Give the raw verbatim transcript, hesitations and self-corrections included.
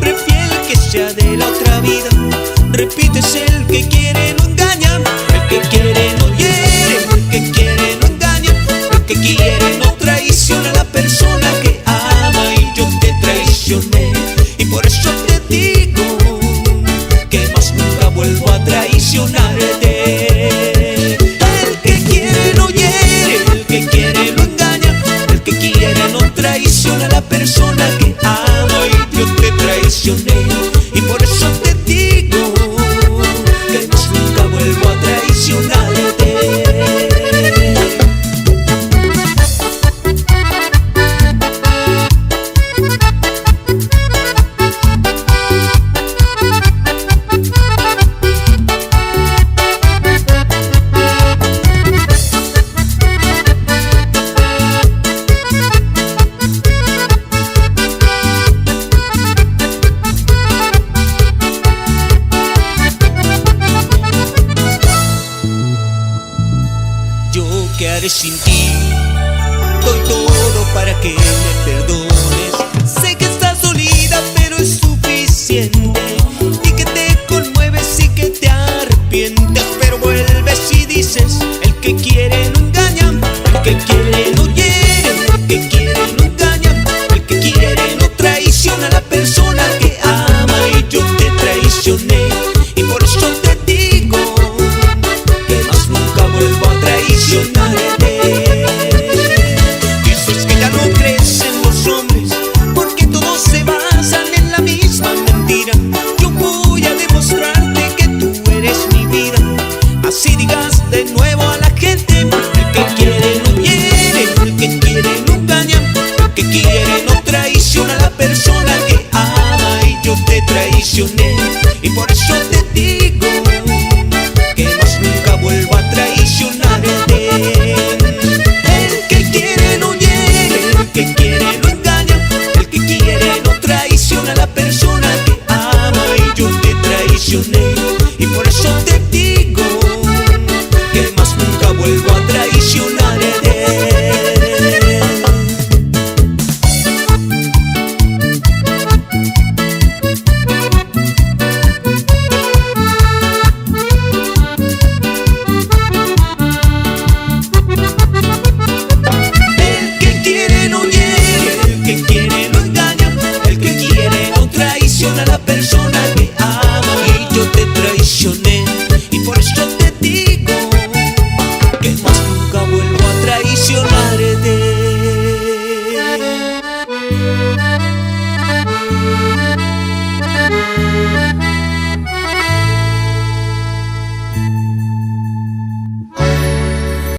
hombre fiel que sea de la otra vida. Repito, es el que quiere no engaña, el que quiere no hiere, el que quiere no engaña, el que quiere no traiciona a la persona que ama. Y yo te traicioné, y por eso te digo que más nunca vuelvo a traicionarte. El que quiere no hiere, el que quiere no engaña, el que quiere no traiciona a la persona que ama. Y yo te traicioné, y por eso te digo que más nunca vuelvo a traicionarte. ¿Qué haré sin ti? Doy todo para que me perdones. Sé que estás dolida, pero es suficiente, y que te conmueves y que te arrepientes, pero vuelves y dices: el que quiere no engaña, el que quiere no hiere, el que quiere no engaña, el que quiere no traiciona a la persona que ama. Y yo te traicioné, y por eso te digo que más nunca vuelvo a traicionarte. Dices que ya no crees en los hombres porque todos se basan en la misma mentira. Yo voy a demostrarte que tú eres mi vida. Así digas de nuevo a la gente: el que quiere no hiere, el que quiere no engaña, el que quiere no traiciona a la persona que ama. Y yo te traicioné, y por eso te digo que más nunca vuelvo a traicionarte. El que quiere no hiere, el que quiere no engaña, el que quiere no traiciona a la persona que ama. Y yo te traicioné, y por eso te digo que más nunca vuelvo a traicionarte. El que quiere no engaña, el que quiere no traiciona a la persona